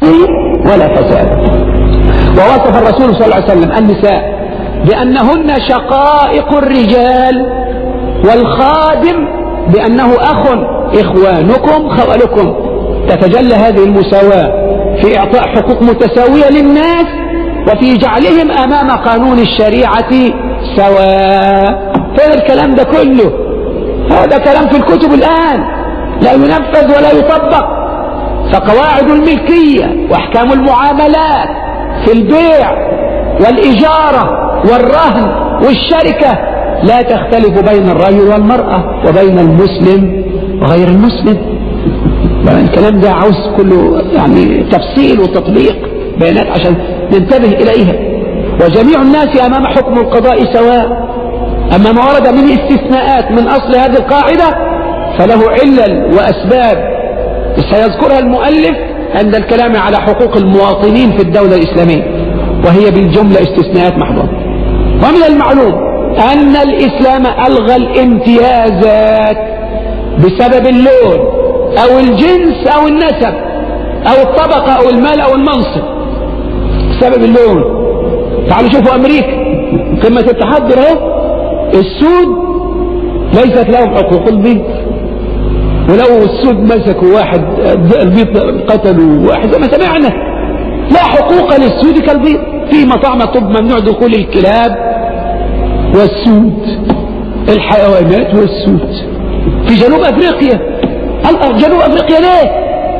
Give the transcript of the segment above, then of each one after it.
ولا فساد. ووصف الرسول صلى الله عليه وسلم النساء بأنهن شقائق الرجال، والخادم بأنه أخ، إخوانكم خولكم. تتجلى هذه المساواة في إعطاء حقوق متساوية للناس، وفي جعلهم أمام قانون الشريعة سواء. فين الكلام ده كله؟ هذا كلام في الكتب الآن لا ينفذ ولا يطبق. فقواعد الملكية وأحكام المعاملات في البيع والإجارة والرهن والشركة لا تختلف بين الرجل والمرأة وبين المسلم وغير المسلم. الكلام ده عاوز كله يعني تفصيل وتطبيق بيانات عشان ننتبه إليها. وجميع الناس أمام حكم القضاء سواء. أما ما ورد من استثناءات من أصل هذه القاعدة فله علل وأسباب سيذكرها المؤلف عند الكلام على حقوق المواطنين في الدولة الإسلامية، وهي بالجملة استثناءات محضة. ومن المعلوم أن الإسلام ألغى الامتيازات بسبب اللون أو الجنس أو النسب أو الطبقة أو المال أو المنصب. بسبب اللون. تعالوا شوفوا أمريكا قمة التحضر اهو، السود ليست لهم حقوق البيض، ولو السود مسكوا واحد البيض قتلوا واحد زي ما سمعنا، لا حقوق للسود كالبيض. في مطاعم طب ممنوع دخول الكلاب والسود، الحيوانات والسود. في جنوب أفريقيا، جنوب أفريقيا ليه؟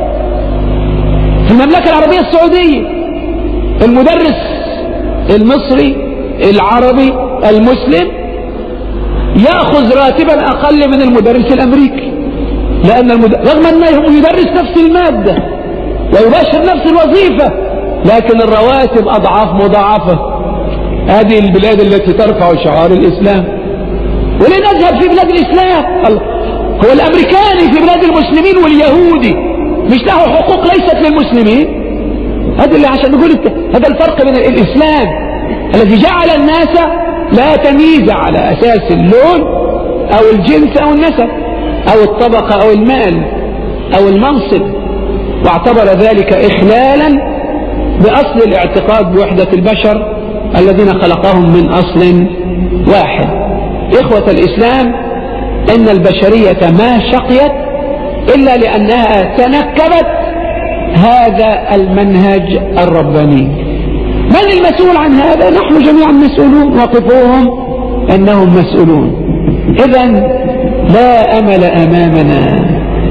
في المملكة العربية السعودية المدرس المصري العربي المسلم يأخذ راتبا أقل من المدرس الأمريكي، لأن رغم أنه يدرس نفس المادة ويباشر نفس الوظيفة، لكن الرواتب أضعاف مضاعفة. هذه البلاد التي ترفع شعار الإسلام. ولنذهب في بلاد الإسلام، هو الأمريكاني في بلاد المسلمين واليهودي مش له حقوق ليست للمسلمين؟ هذا اللي عشان نقول هذا الفرق بين الإسلام الذي جعل الناس لا تمييز على أساس اللون أو الجنس أو النسب أو الطبقة أو المال أو المنصب، واعتبر ذلك إخلالا بأصل الاعتقاد بوحدة البشر الذين خلقهم من أصل واحد. إخوة الإسلام، إن البشرية ما شقيت إلا لأنها تنكبت هذا المنهج الرباني. من المسؤول عن هذا؟ نحن جميعا مسؤولون، وقفوهم أنهم مسؤولون. إذن لا أمل أمامنا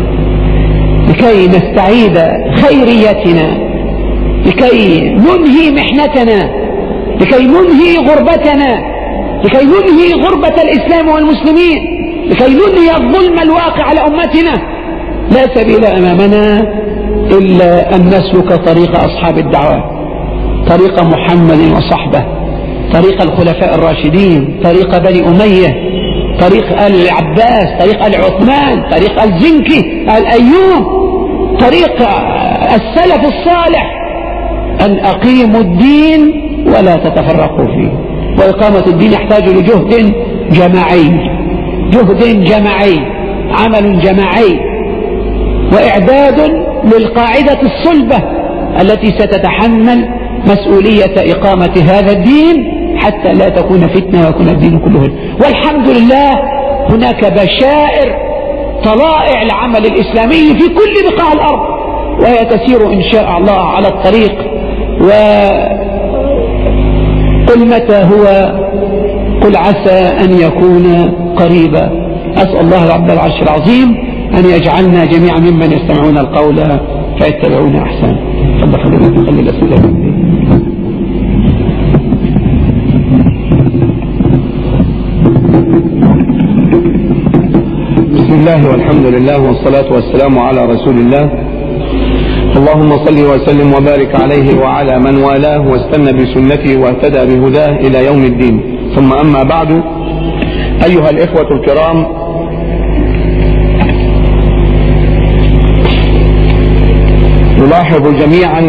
لكي نستعيد خيريتنا، لكي ننهي محنتنا، لكي ننهي غربتنا، لكي ننهي غربة الإسلام والمسلمين، لكي ننهي الظلم الواقع على أمتنا. لا سبيل أمامنا إلا أن نسلك طريق أصحاب الدعوة، طريق محمد وصحبه، طريق الخلفاء الراشدين، طريق بني أمية، طريق آل العباس، طريق آل عثمان، طريق آل زنكي، آل أيوب، طريق السلف الصالح. أن أقيموا الدين ولا تتفرقوا فيه. وإقامة الدين يحتاج لجهد جماعي، جهد جماعي، عمل جماعي، وإعداد للقاعدة الصلبة التي ستتحمل مسؤولية إقامة هذا الدين حتى لا تكون فتنة ويكون الدين كله. والحمد لله هناك بشائر طلائع العمل الإسلامي في كل بقاع الأرض، وهي تسير إن شاء الله على الطريق. وقل متى هو، قل عسى أن يكون قريبا. أسأل الله رب العرش العظيم أن يجعلنا جميعا ممن يستمعون القول فيتبعون أحسن. تفضل حضرتك خلي الأسئلة. بسم الله والحمد لله والصلاة والسلام على رسول الله. اللهم صل وسلم وبارك عليه وعلى من والاه واستنى بسنته واهتدى بهداه إلى يوم الدين. ثم أما بعد، أيها الإخوة الكرام، نلاحظ جميعا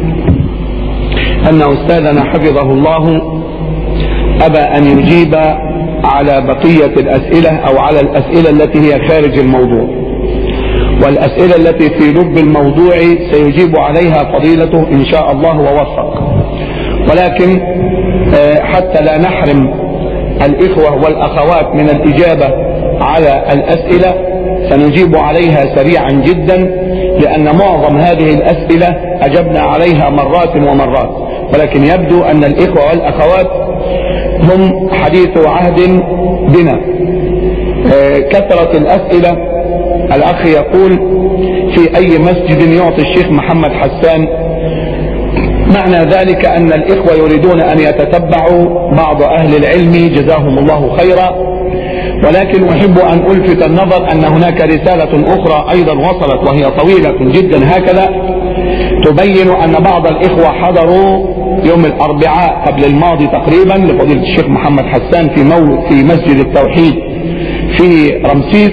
أن أستاذنا حفظه الله أبى أن يجيب على بقية الأسئلة أو على الأسئلة التي هي خارج الموضوع، والأسئلة التي في لب الموضوع سيجيب عليها فضيلته إن شاء الله ووفق. ولكن حتى لا نحرم الإخوة والأخوات من الإجابة على الأسئلة سنجيب عليها سريعا جدا، لأن معظم هذه الأسئلة أجبنا عليها مرات ومرات، ولكن يبدو أن الإخوة والأخوات هم حديث عهد بنا. كثرة الأسئلة. الأخ يقول: في أي مسجد يعطي الشيخ محمد حسان؟ معنى ذلك أن الإخوة يريدون أن يتتبعوا بعض أهل العلم جزاهم الله خيرا، ولكن أحب أن ألفت النظر أن هناك رسالة أخرى أيضا وصلت وهي طويلة جدا هكذا، تبين أن بعض الإخوة حضروا يوم الأربعاء قبل الماضي تقريبا لفضيلة الشيخ محمد حسان في مسجد التوحيد في رمسيس،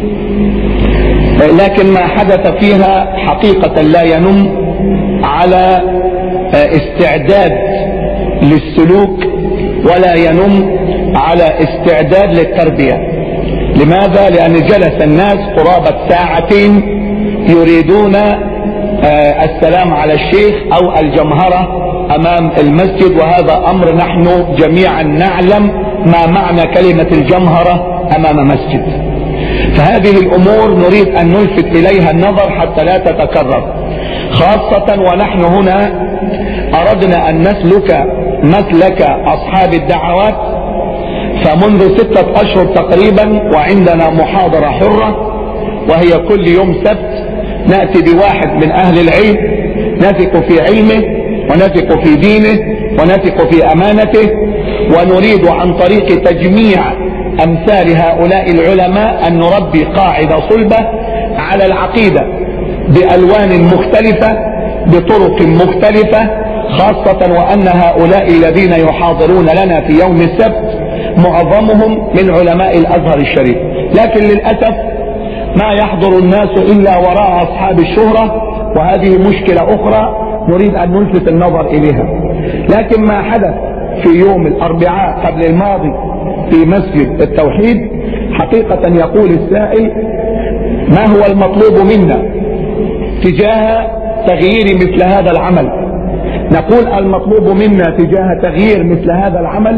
لكن ما حدث فيها حقيقة لا ينم على استعداد للسلوك ولا ينم على استعداد للتربية. لماذا؟ لأن جلس الناس قرابة ساعتين يريدون السلام على الشيخ أو الجمهرة أمام المسجد، وهذا أمر نحن جميعا نعلم ما معنى كلمة الجمهرة أمام مسجد. فهذه الأمور نريد أن نلفت إليها النظر حتى لا تتكرر، خاصة ونحن هنا أردنا أن نسلك مسلك أصحاب الدعوات. فمنذ 6 أشهر تقريبا وعندنا محاضرة حرة، وهي كل يوم سبت نأتي بواحد من أهل العلم نثق في علمه ونثق في دينه ونثق في أمانته، ونريد عن طريق تجميع أمثال هؤلاء العلماء أن نربي قاعدة صلبة على العقيدة بألوان مختلفة بطرق مختلفة، خاصة وأن هؤلاء الذين يحاضرون لنا في يوم السبت معظمهم من علماء الأزهر الشريف، لكن للأسف ما يحضر الناس إلا وراء أصحاب الشهرة، وهذه مشكلة أخرى نريد أن نلفت النظر إليها. لكن ما حدث في يوم الأربعاء قبل الماضي في مسجد التوحيد حقيقة يقول السائل: ما هو المطلوب منا تجاه تغيير مثل هذا العمل؟ نقول المطلوب منا تجاه تغيير مثل هذا العمل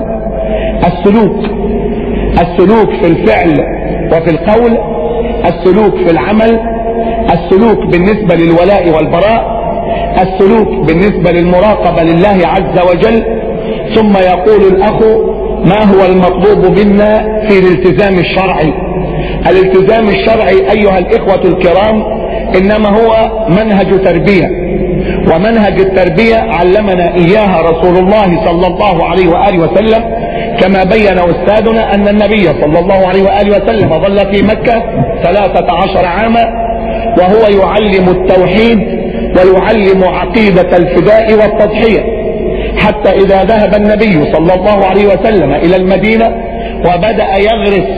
السلوك في الفعل وفي القول، السلوك في العمل، السلوك بالنسبة للولاء والبراء، السلوك بالنسبة للمراقبة لله عز وجل. ثم يقول الأخ: ما هو المطلوب منا في الالتزام الشرعي؟ الالتزام الشرعي أيها الإخوة الكرام إنما هو منهج تربية، ومنهج التربية علمنا إياها رسول الله صلى الله عليه وآله وسلم، كما بين أستاذنا أن النبي صلى الله عليه وآله وسلم ظل في مكة 13 عاما وهو يعلم التوحيد ويعلم عقيدة الفداء والتضحية، حتى إذا ذهب النبي صلى الله عليه وسلم إلى المدينة وبدأ يغرس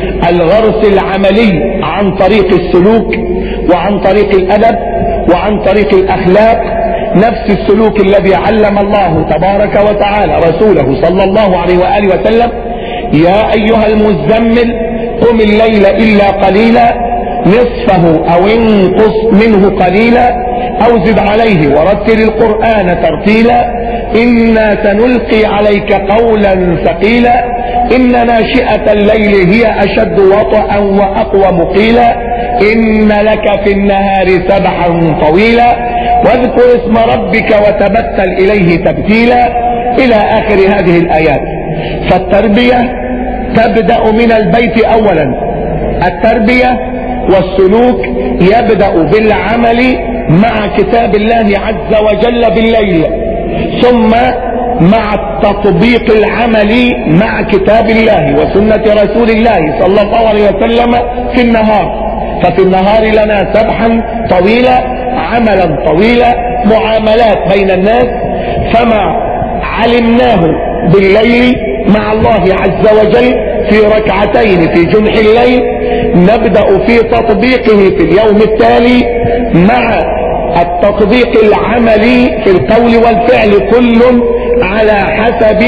الغرس العملي عن طريق السلوك وعن طريق الأدب وعن طريق الأخلاق، نفس السلوك الذي علم الله تبارك وتعالى رسوله صلى الله عليه وآله وسلم: يا أيها المزمل قم الليل إلا قليلا نصفه أو انقص منه قليلا أو زد عليه ورتل القرآن ترتيلا إنا سنلقي عليك قولا ثقيلا إن ناشئة الليل هي أشد وطئا وأقوم قيلا إن لك في النهار سبحا طويلا واذكر اسم ربك وتبتل إليه تبتيلا إلى آخر هذه الآيات. فالتربية تبدأ من البيت أولا، التربية والسلوك يبدأ بالعمل مع كتاب الله عز وجل بالليل، ثم مع التطبيق العملي مع كتاب الله وسنة رسول الله صلى الله عليه وسلم في النهار. ففي النهار لنا سبحا طويلا، عملا طويلا، معاملات بين الناس، فما علمناه بالليل مع الله عز وجل في ركعتين في جنح الليل نبدأ في تطبيقه في اليوم التالي مع التطبيق العملي في القول والفعل، كل على حسب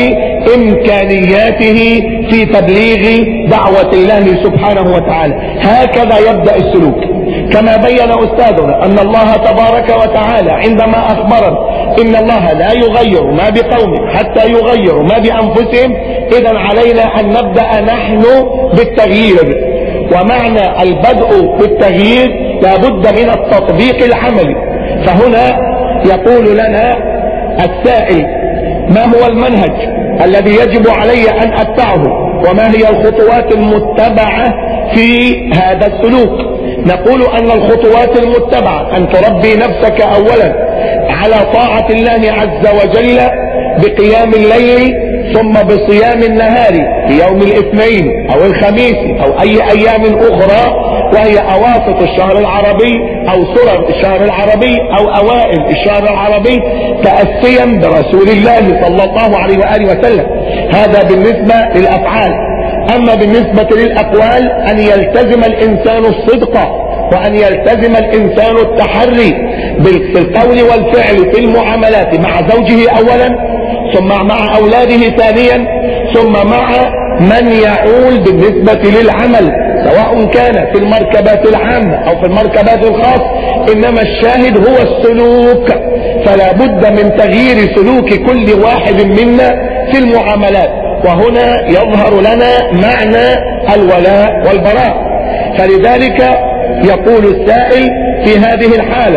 إمكانياته في تبليغ دعوة الله سبحانه وتعالى. هكذا يبدأ السلوك. كما بين أستاذنا أن الله تبارك وتعالى عندما أخبرنا إن الله لا يغير ما بقوم حتى يغيروا ما بأنفسهم، إذن علينا أن نبدأ نحن بالتغيير. ومعنى البدء بالتغيير لابد من التطبيق العملي. فهنا يقول لنا السائل: ما هو المنهج الذي يجب علي أن أتبعه، وما هي الخطوات المتبعة في هذا السلوك؟ نقول أن الخطوات المتبعة أن تربي نفسك أولا على طاعة الله عز وجل بقيام الليل، ثم بصيام النهار في يوم الاثنين أو الخميس أو أي أيام أخرى، وهي أواسط الشهر العربي أو سرر الشهر العربي أو أوائل الشهر العربي، تأسيا برسول الله صلى الله عليه وآله وسلم. هذا بالنسبة للأفعال. أما بالنسبة للأقوال أن يلتزم الإنسان الصدق، وأن يلتزم الإنسان التحري بالقول والفعل في المعاملات مع زوجه أولا، ثم مع أولاده ثانيا، ثم مع من يعول بالنسبة للعمل، سواء كان في المركبات العامة أو في المركبات الخاصة. إنما الشاهد هو السلوك، فلا بد من تغيير سلوك كل واحد منا في المعاملات. وهنا يظهر لنا معنى الولاء والبراء. فلذلك يقول السائل في هذه الحالة: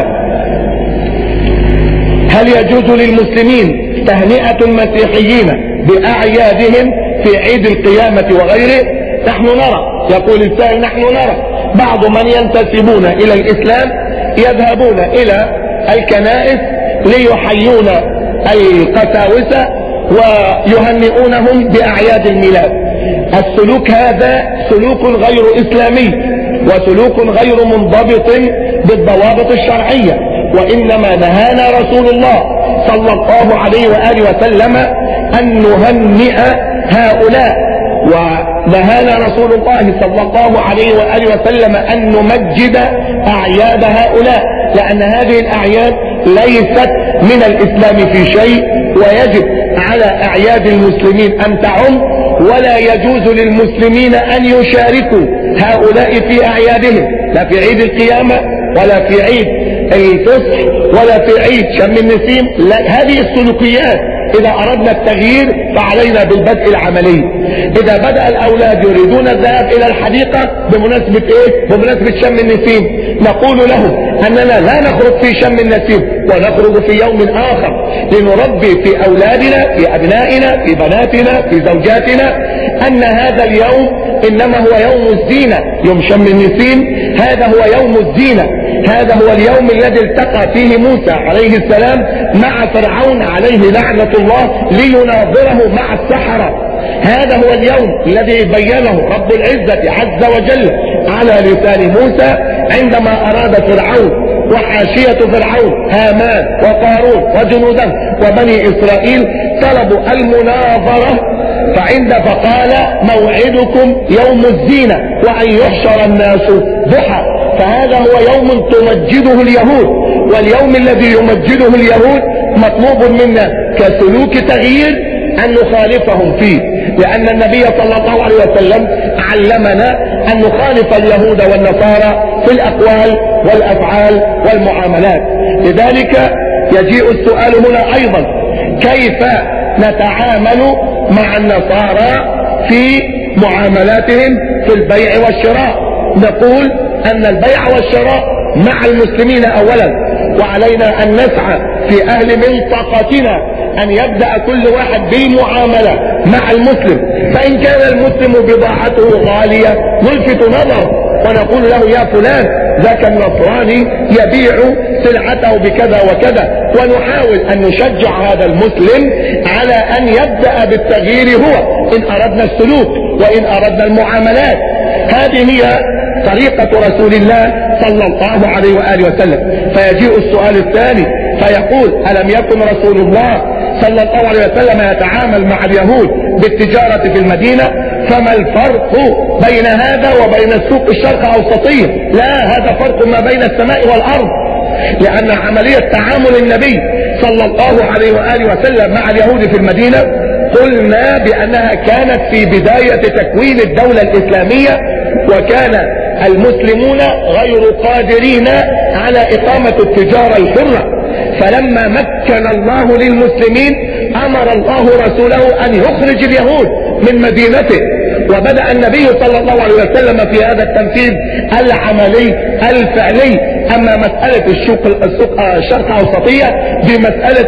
هل يجوز للمسلمين تهنئة المسيحيين بأعيادهم في عيد القيامة وغيره؟ نحن نرى، يقول السائل، نحن نرى بعض من ينتسبون إلى الإسلام يذهبون إلى الكنائس ليحيون القساوسة ويهنئونهم بأعياد الميلاد. السلوك هذا سلوك غير إسلامي، وسلوك غير منضبط بالضوابط الشرعية. وإنما نهانا رسول الله صلى الله عليه وآله وسلم أن نهنئ هؤلاء، ونهانا رسول الله صلى الله عليه وآله وسلم أن نمجد أعياد هؤلاء، لأن هذه الأعياد ليست من الإسلام في شيء، ويجب على أعياد المسلمين أن تعم، ولا يجوز للمسلمين أن يشاركوا هؤلاء في أعيادهم، لا في عيد القيامة ولا في عيد الفصح ولا في عيد شم النسيم. هذه السلوكيات إذا أردنا التغيير فعلينا بالبدء العملي. إذا بدأ الأولاد يريدون الذهاب إلى الحديقة بمناسبة إيه؟ بمناسبة شم النسيم، نقول لهم أننا لا نخرج في شم النسيم، ونخرج في يوم آخر لنربي في أولادنا، في أبنائنا، في بناتنا، في زوجاتنا، أن هذا اليوم إنما هو يوم الزينة. يوم شم النسيم هذا هو يوم الزينة، هذا هو اليوم الذي التقى فيه موسى عليه السلام مع فرعون عليه لعنة الله ليناظره مع السحرة. هذا هو اليوم الذي بينه رب العزة عز وجل على لسان موسى عندما أراد فرعون وحاشية فرعون هامان وقارون وجنوده وبني إسرائيل طلبوا المناظرة، فقال موعدكم يوم الزينة وأن يحشر الناس ضحى. فهذا هو يوم تمجده اليهود، واليوم الذي يمجده اليهود مطلوب منا كسلوك تغيير أن نخالفهم فيه، لأن النبي صلى الله عليه وسلم علمنا أن نخالف اليهود والنصارى في الأقوال والأفعال والمعاملات. لذلك يجيء السؤال هنا أيضا: كيف نتعامل مع النصارى في معاملاتهم في البيع والشراء؟ نقول أن البيع والشراء مع المسلمين أولا، وعلينا أن نسعى في أهل منطقتنا أن يبدأ كل واحد بالمعاملة مع المسلم، فإن كان المسلم بضاعته غالية نلفت نظر ونقول له: يا فلان ذاك النصراني يبيع سلعته بكذا وكذا، ونحاول أن نشجع هذا المسلم على أن يبدأ بالتغيير هو، إن أردنا السلوك وإن أردنا المعاملات. هذه هي طريقة رسول الله صلى الله عليه وآله وسلم. فيجيء السؤال الثاني فيقول: ألم يكن رسول الله صلى الله عليه وسلم يتعامل مع اليهود بالتجارة في المدينة؟ فما الفرق بين هذا وبين السوق الشرق أوسطية؟ لا، هذا فرق ما بين السماء والأرض، لأن عملية تعامل النبي صلى الله عليه وآله وسلم مع اليهود في المدينة قلنا بأنها كانت في بداية تكوين الدولة الإسلامية، وكان المسلمون غير قادرين على إقامة التجارة الحرة، فلما مكن الله للمسلمين أمر الله رسوله أن يخرج اليهود من مدينته، وبدأ النبي صلى الله عليه وسلم في هذا التنفيذ العملي الفعلي. أما مسألة الشرق أوسطية بمسألة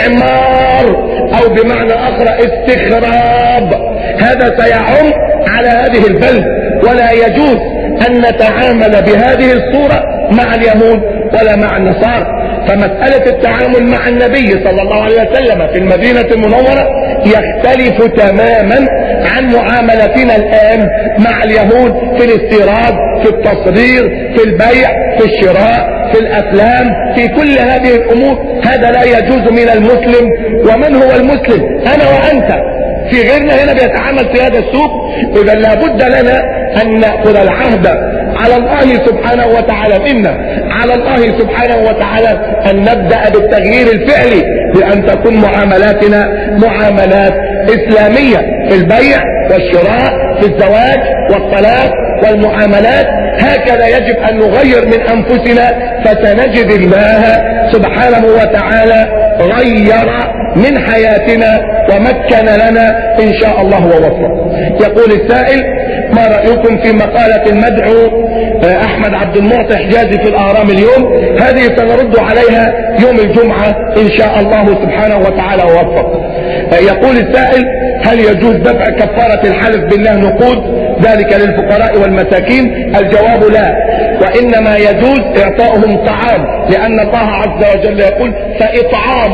استعمار أو بمعنى آخر استخراب، هذا سيعم على هذه البلد، ولا يجوز أن نتعامل بهذه الصورة مع اليهود ولا مع النصارى. فمسألة التعامل مع النبي صلى الله عليه وسلم في المدينة المنورة يختلف تماما عن معاملتنا الآن مع اليهود في الاستيراد، في التصدير، في البيع، في الشراء، في الأفلام، في كل هذه الأمور. هذا لا يجوز من المسلم. ومن هو المسلم؟ أنا وأنت. في غيرنا هنا بيتعامل في هذا السوق. إذا لابد لنا أن نأخذ العهد على الله سبحانه وتعالى منا، على الله سبحانه وتعالى أن نبدأ بالتغيير الفعلي، بأن تكون معاملاتنا معاملات إسلامية في البيع والشراء، في الزواج والطلاق والمعاملات. هكذا يجب أن نغير من أنفسنا، فسنجد الله سبحانه وتعالى غير من حياتنا ومكن لنا إن شاء الله ووفق. يقول السائل: ما رأيكم في مقالة المدعو أحمد عبد المعطي حجازي في الأهرام اليوم؟ هذه سنرد عليها يوم الجمعة إن شاء الله سبحانه وتعالى ووفق. يقول السائل: هل يجوز دفع كفارة الحلف بالله نقود ذلك للفقراء والمساكين؟ الجواب لا، وإنما يجوز إعطاؤهم طعام، لأن الله عز وجل يقول: فإطعام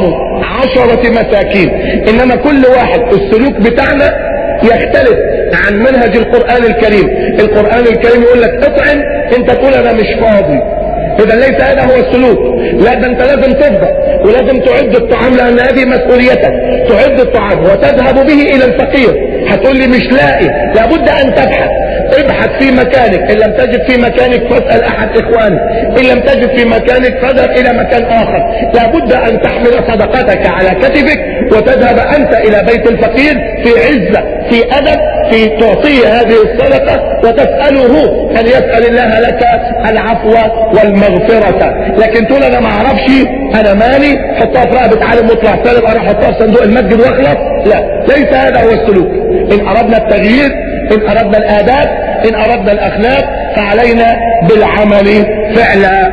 10 مساكين. إنما كل واحد السلوك بتاعنا يختلف عن منهج القرآن الكريم. القرآن الكريم يقول لك اطعم، انت تقول انا مش فاضي. اذا ليس هذا هو السلوك. لا، ده انت لازم تفضى ولازم تعد الطعام، لان هذه مسؤوليتك. تعد الطعام وتذهب به الى الفقير. هتقول لي مش لاقي، لابد ان تبحث. ابحث في مكانك، ان لم تجد في مكانك فاسأل احد اخوانك، ان لم تجد في مكانك فاذهب الى مكان اخر. لابد ان تحمل صدقتك على كتفك وتذهب انت الى بيت الفقير في عزة، في ادب، في تعطيه هذه الصدقة وتسأله ان يسأل الله لك العفو والمغفرة. لكن تقول انا ما اعرفش، انا مالي، حطها في رقبة عالم مطلع سالم، اروح احطها في صندوق المسجد واخلص. لا، ليس هذا هو السلوك. ان اردنا التغيير، ان اردنا الاداب، ان اردنا الاخلاق، فعلينا بالعمل فعلا.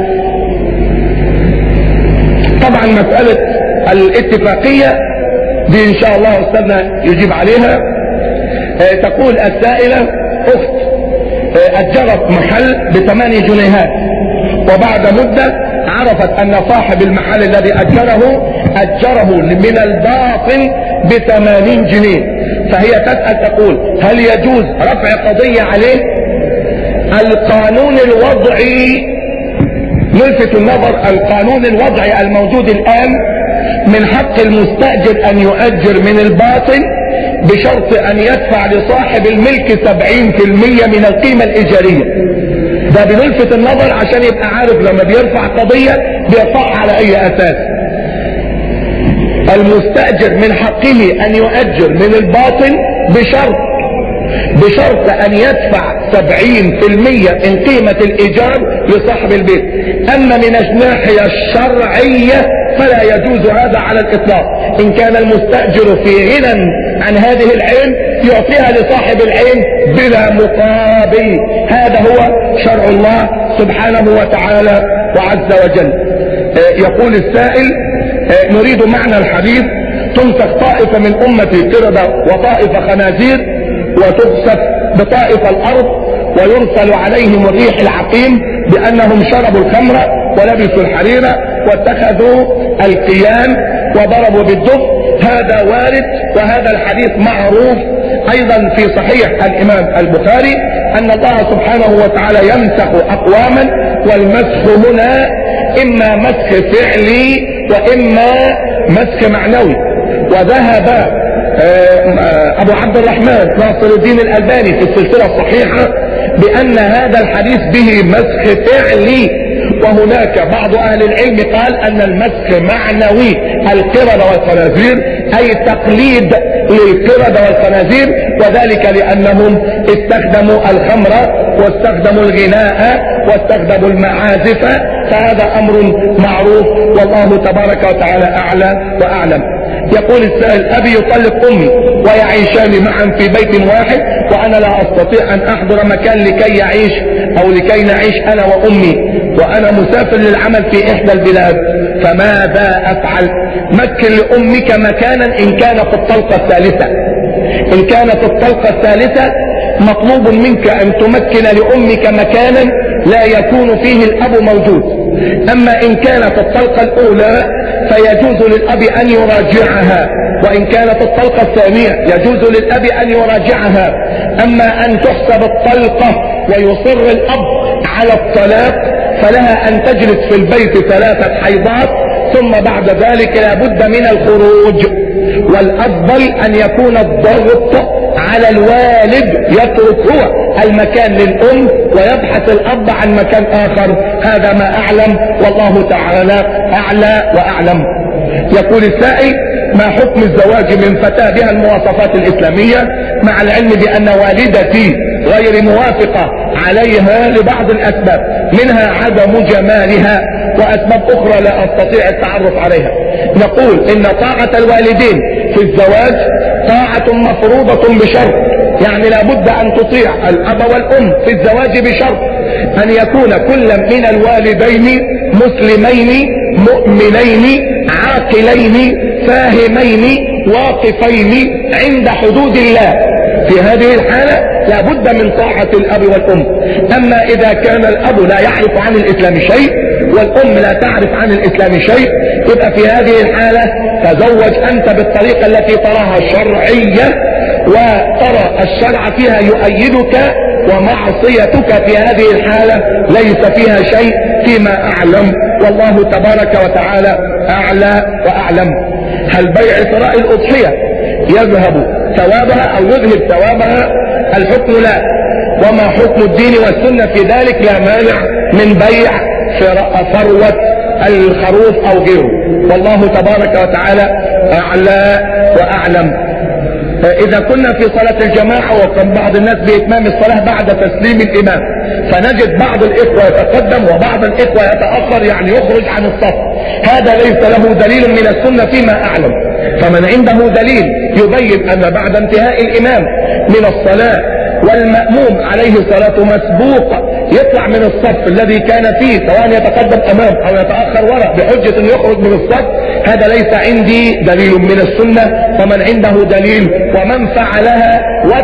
طبعا مسألة الاتفاقية دي ان شاء الله استاذنا يجيب عليها. تقول السائلة: اخت اجرت محل ب8 جنيهات، وبعد مدة عرفت ان صاحب المحل الذي اجره من الباطن ب80 جنيه، فهي تسأل تقول: هل يجوز رفع قضية عليه؟ القانون الوضعي، نلفت النظر، القانون الوضعي الموجود الآن من حق المستأجر ان يؤجر من الباطن بشرط ان يدفع لصاحب الملك 70% من القيمة الإيجارية. ده بنلفت النظر عشان يبقى عارف لما بيرفع قضية بيرفعها على اي اساس. المستأجر من حقه ان يؤجر من الباطن بشرط ان يدفع 70% من قيمة الايجار لصاحب البيت. اما من الناحية الشرعية فلا يجوز هذا على الاطلاق. ان كان المستأجر في غنى عن هذه العين يعطيها لصاحب العين بلا مقابل. هذا هو شرع الله سبحانه وتعالى وعز وجل. يقول السائل: نريد معنى الحديث: تنسخ طائفة من أمتي قردة وطائفة خنازير، وتخسف بطائفة الأرض، ويرسل عليهم الريح العقيم بأنهم شربوا الخمر ولبسوا الحريرة واتخذوا القيان وضربوا بالدف. هذا وارد، وهذا الحديث معروف ايضا في صحيح الامام البخاري ان الله سبحانه وتعالى يمسخ اقواما، والمسخ هنا اما مسخ فعلي واما مسخ معنوي. وذهب ابو عبد الرحمن ناصر الدين الالباني في السلسلة الصحيحة بان هذا الحديث به مسخ فعلي، وهناك بعض اهل العلم قال ان المسخ معنوي. القردة والخنازير أي تقليد للقردة والخنازير، وذلك لأنهم استخدموا الخمر واستخدموا الغناء واستخدموا المعازف، فهذا أمر معروف والله تبارك وتعالى أعلى وأعلم. يقول السائل: أبي يطلق أمي ويعيشان معا في بيت واحد وأنا لا أستطيع أن أحضر مكان لكي يعيش أو لكي نعيش أنا وأمي، وأنا مسافر للعمل في إحدى البلاد، فماذا أفعل؟ مكن لأمك مكانا إن كانت الطلقة الثالثة. إن كانت الطلقة الثالثة مطلوب منك أن تمكن لأمك مكانا لا يكون فيه الأب موجود. أما إن كانت الطلقة الأولى فيجوز للأب أن يراجعها، وإن كانت الطلقة الثانية يجوز للأب أن يراجعها. أما أن تحسب الطلقة ويصر الأب على الطلاق فلها أن تجلس في البيت 3 حيضات، ثم بعد ذلك لا بد من الخروج. والأفضل أن يكون الضغط على الوالد، يترك هو المكان للأم ويبحث الأب عن مكان آخر. هذا ما أعلم والله تعالى أعلى وأعلم. يقول السائل: ما حكم الزواج من فتاة بها المواصفات الإسلامية مع العلم بأن والدتي غير موافقة عليها لبعض الأسباب، منها عدم جمالها وأسباب أخرى لا أستطيع التعرف عليها؟ نقول إن طاعة الوالدين في الزواج طاعة مفروضة بشرط، يعني لا بد أن تطيع الأب والأم في الزواج بشرط أن يكون كل من الوالدين مسلمين مؤمنين عاقلين فاهمين واقفين عند حدود الله. في هذه الحالة لا بد من طاعة الأب والأم. أما إذا كان الأب لا يعرف عن الإسلام شيء والأم لا تعرف عن الإسلام شيء، يبقى في هذه الحالة تزوج أنت بالطريقة التي تراها شرعية وترى الشرع فيها يؤيدك، ومعصيتك في هذه الحالة ليس فيها شيء فيما أعلم والله تبارك وتعالى أعلى وأعلم. هل بيع ثراء الأضحية يذهب ثوابها أو يذهب ثوابها؟ الحكم لا. وما حكم الدين والسنة في ذلك؟ لا مانع من بيع ثروة الخروف أو غيره، والله تبارك وتعالى أعلى وأعلم. إذا كنا في صلاة الجماعة وكان بعض الناس بإتمام الصلاة بعد تسليم الإمام، فنجد بعض الإخوة يتقدم وبعض الإخوة يتأخر، يعني يخرج عن الصف، هذا ليس له دليل من السنة فيما أعلم. فمن عنده دليل يبين أن بعد انتهاء الإمام من الصلاة والمأموم عليه الصلاة مسبوق يطلع من الصف الذي كان فيه، سواء يتقدم أمام أو يتأخر وراء بحجة يخرج من الصف، هذا ليس عندي دليل من السنة. ومن عنده دليل ومن فعلها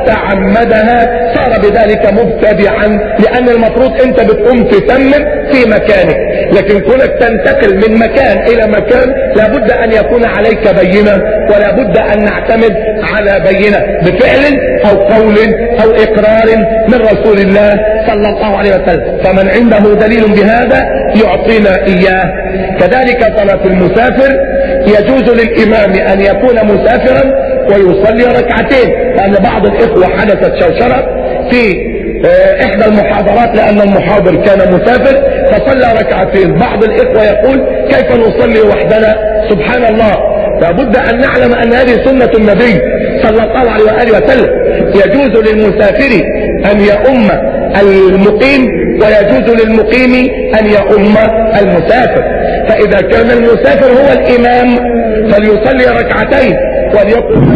وتعمدها صار بذلك مبتدعا، لأن المفروض أنت بتقوم تتمم في مكانك، لكن كونك تنتقل من مكان إلى مكان لابد أن يكون عليك بينة، ولا بد أن نعتمد على بينة بفعل أو قول أو إقرار من رسول الله صلى الله عليه وسلم. فمن عنده دليل بهذا يعطينا إياه. كذلك صلاة المسافر يجوز للإمام أن يكون مسافرا ويصلي ركعتين، لأن بعض الإخوة حدثت شوشرة في إحدى المحاضرات لأن المحاضر كان مسافر فصلى ركعتين. بعض الإخوة يقول: كيف نصلي وحدنا؟ سبحان الله، لابد أن نعلم أن هذه سنة النبي صلى الله عليه وآله وسلم. يجوز للمسافر أن يؤم المقيم ويجوز للمقيم أن يؤم المسافر. فإذا كان المسافر هو الإمام فليصلي ركعتين وليقل.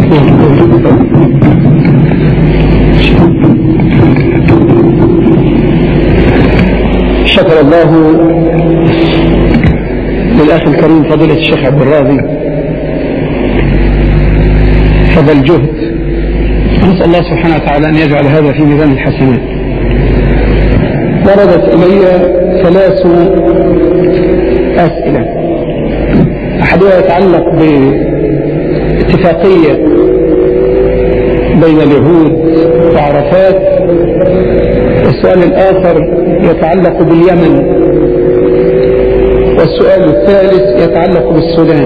شكر الله للأخ الكريم فضيلة الشيخ عبد الراضي هذا الجهد، نسأل الله سبحانه وتعالى أن يجعل هذا في ميزان الحسنات. وردت إلي 3 أسئلة، أحدها يتعلق باتفاقية بين اليهود وعرفات، والسؤال الآخر يتعلق باليمن، والسؤال الثالث يتعلق بالسودان.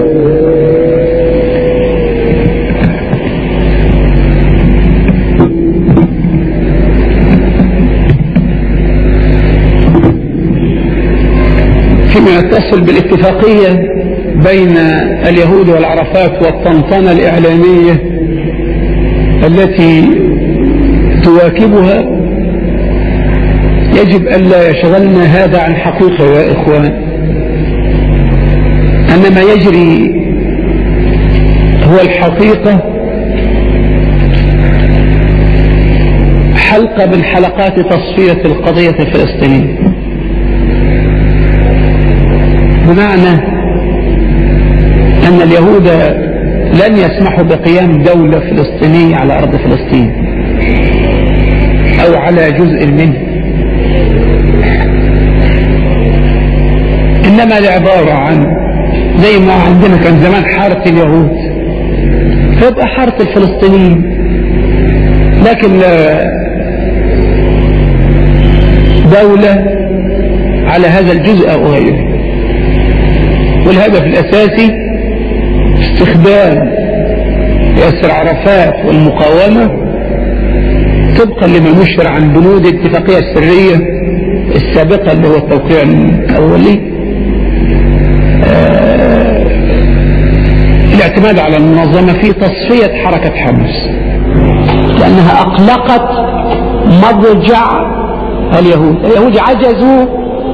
فيما يتصل بالاتفاقية بين اليهود والعرفات والطنطنة الإعلامية التي تواكبها يجب ألا يشغلنا هذا عن حقيقة يا إخوان، أن ما يجري هو الحقيقة حلقة من حلقات تصفية القضية الفلسطينية، بمعنى أن اليهود لن يسمحوا بقيام دولة فلسطينية على أرض فلسطين أو على جزء منه، إنما العبارة عن زي ما عندنا كان زمان حارة اليهود فيبقى حارة الفلسطينيين، لكن دولة على هذا الجزء أو غيره. والهدف الأساسي استخدام ياسر عرفات والمقاومة طبقا لما نشر عن بنود الاتفاقية السرية السابقة اللي هو التوقيع الأولي، الاعتماد على المنظمة في تصفية حركة حماس، لأنها أقلقت مضجع اليهود عجزوا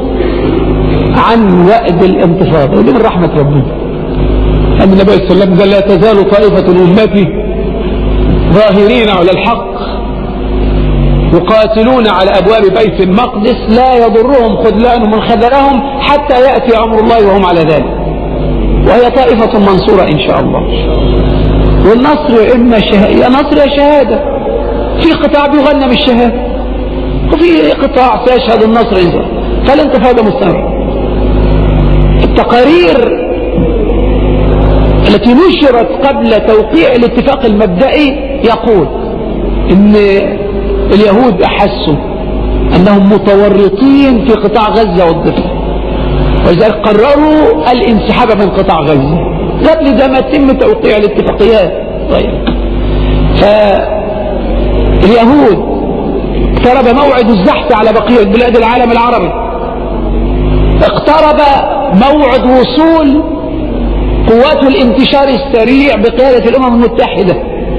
عن وأد الانتفاضة، ودي من رحمة ربنا. أن النبي صلى الله عليه وسلم قال لا تزال طائفة من أمتي ظاهرين على الحق يقاتلون على أبواب بيت المقدس لا يضرهم خذلان من خذلهم حتى يأتي أمر الله وهم على ذلك، وهي طائفة منصورة إن شاء الله. والنصر إما يا نصر يا شهادة، في قطاع بيغنم الشهادة وفي قطاع سيشهد النصر إذا، فالانتفاضة مستمرة. التقارير التي نشرت قبل توقيع الاتفاق المبدئي يقول إن اليهود أحسوا أنهم متورطين في قطاع غزة والضفة، ولذلك قرروا الانسحاب من قطاع غزة قبل ده ما يتم توقيع الاتفاقيات. طيب، فاليهود اقترب موعد الزحف على بقية بلاد العالم العربي، اقترب موعد وصول قوات الانتشار السريع بقيادة الأمم المتحدة،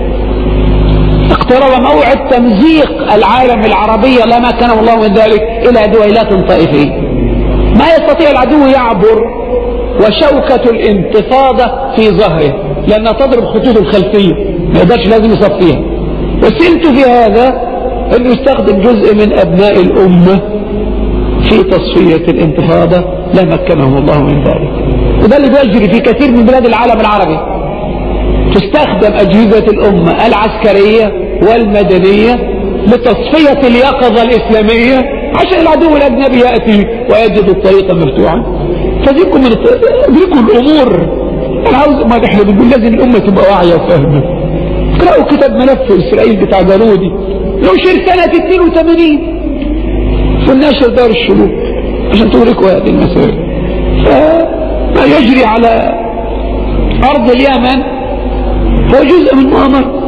اقترب موعد تمزيق العالم العربي لا ما كان الله من ذلك إلى دويلات طائفية. ما يستطيع العدو يعبر وشوكة الانتفاضة في ظهره لأنها تضرب خطوط الخلفية، ما يقدرش، لازم يصفيها. وسلت في هذا أنه يستخدم جزء من أبناء الأمة في تصفية الانتفاضة لا مكنهم الله من ذلك. وده اللي بيجري في كثير من بلاد العالم العربي، تستخدم أجهزة الأمة العسكرية والمدنية لتصفية اليقظة الإسلامية عشان العدو الأجنبي يأتي ويجد الطريق مفتوحا. فذيكم الأمور. أنا عاوز ما نحن بنقول لازم الأمة تبقى واعية وفاهمة. اقرأوا كتاب ملف إسرائيل بتاع جارودي نشر سنة 82 في الناشر دار الشروق عشان توريكوا هذه المسائل. فما يجري على أرض اليمن هو جزء من مؤامرة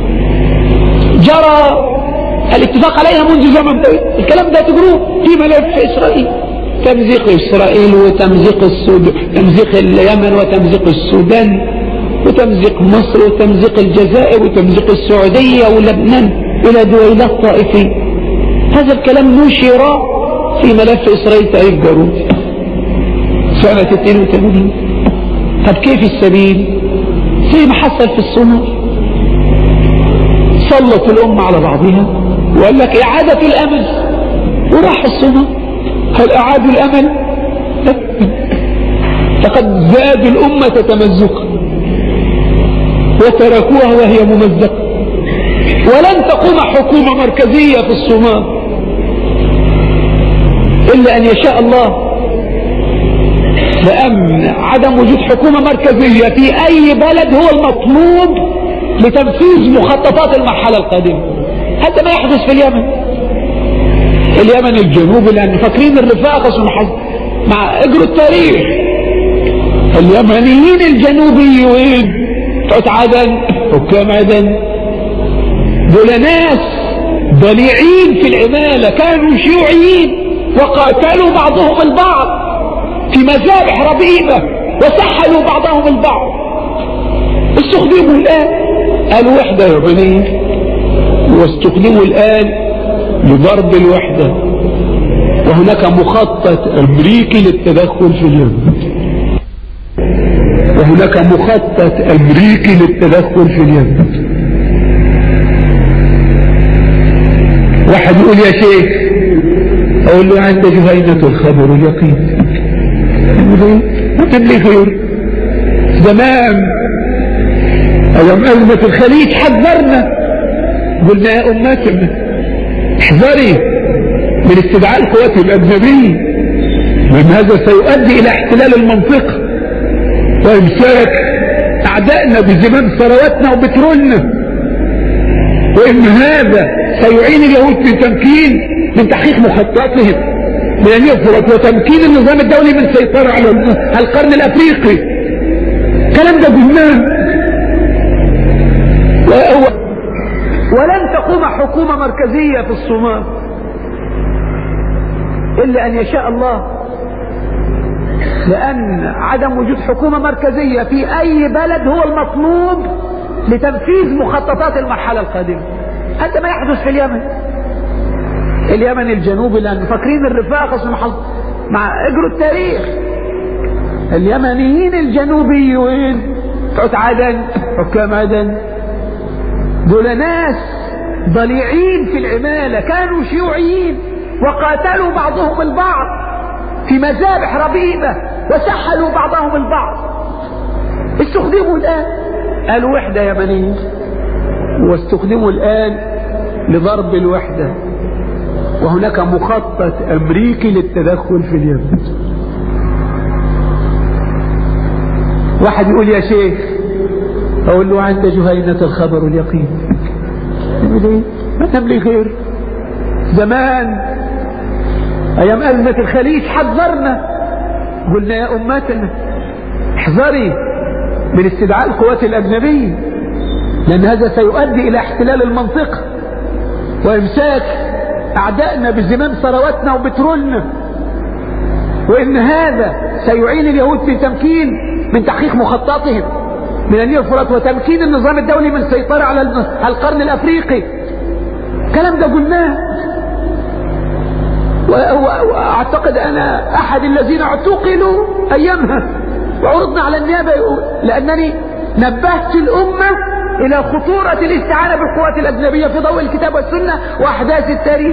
جرى الاتفاق عليها منذ زمن طويل. الكلام ده تقروه في ملف إسرائيل، تمزيق إسرائيل وتمزيق تمزيق اليمن وتمزيق السودان وتمزيق مصر وتمزيق الجزائر وتمزيق السعودية ولبنان إلى دويلات طائفية. هذا الكلام نشر في ملف إسرائيل تاريخ جارود سنة 82. طب كيف السبيل؟ زي ما حصل في الصومال، سلط الأمة على بعضها وقال لك إعادة الأمل، وراح الصومال قال أعادوا الأمل فقد زاد الأمة تمزقا وتركوها وهي ممزقة، ولن تقوم حكومة مركزية في الصومال إلا أن يشاء الله، لأن عدم وجود حكومة مركزية في أي بلد هو المطلوب لتنفيذ مخططات المرحلة القادمة. هذا ما يحدث في اليمن الجنوبي، لأن فاكرين الرفاقس مع اجروا التاريخ، اليمنيين الجنوبيين بتوع عدن، حكام عدن، دول ناس ضليعين في العمالة، كانوا شيوعيين وقاتلوا بعضهم البعض في مذابح ربيبة وسحلوا بعضهم البعض. استخدموا الآن الوحدة يا بني، واستخدموا الآن لضرب الوحدة. وهناك مخطط أمريكي للتدخل في اليمن، وهناك مخطط أمريكي للتدخل في اليمن. واحد يقول يا شيخ، اقول له عند جهينة الخبر اليقين. ما تبلي خير. زمان ايام ازمة الخليج حذرنا، قلنا يا امتنا احذري من استدعاء القوات الاجنبية، لان هذا سيؤدي الى احتلال المنطقة وامساك اعدائنا بزمام ثرواتنا وبترولنا، وان هذا سيعين اليهود في تمكين من تحقيق مخططاتهم من ان يفرط وتمكين النظام الدولي من سيطرة على القرن الافريقي. الكلام ده قلناه. ولن تقوم حكومة مركزية في الصومال الا ان يشاء الله، لان عدم وجود حكومة مركزية في اي بلد هو المطلوب لتنفيذ مخططات المرحلة القادمة. هذا ما يحدث في اليمن. اليمن الجنوبي، لأن فاكرين الرفاق مع اجروا التاريخ، اليمنيين الجنوبيين بتوع عدن، حكام عدن، دول ناس ضليعين في العمالة، كانوا شيوعيين وقاتلوا بعضهم البعض في مذابح ربيبة وسحلوا بعضهم البعض. استخدموا الآن الوحدة يمنية، واستخدموا الآن لضرب الوحدة. وهناك مخطط أمريكي للتدخل في اليمن. واحد يقول يا شيخ، أقول له عند جهينة الخبر اليقين. ما تملي خير. زمان أيام أزمة الخليج حذرنا، قلنا يا أمتنا احذري من استدعاء القوات الأجنبية، لأن هذا سيؤدي إلى احتلال المنطقة وإمساك أعدائنا بزمام ثرواتنا وبترولنا، وإن هذا سيعين اليهود في تمكين من تحقيق مخططاتهم من أن يفرط وتمكين النظام الدولي من سيطرة على القرن الأفريقي. الكلام ده قلناه. وأعتقد أنا أحد الذين اعتقلوا أيامها وعرضنا على النيابة، لأنني نبهت الأمة إلى خطورة الاستعانة بالقوات الأجنبية في ضوء الكتاب والسنة وأحداث التاريخ.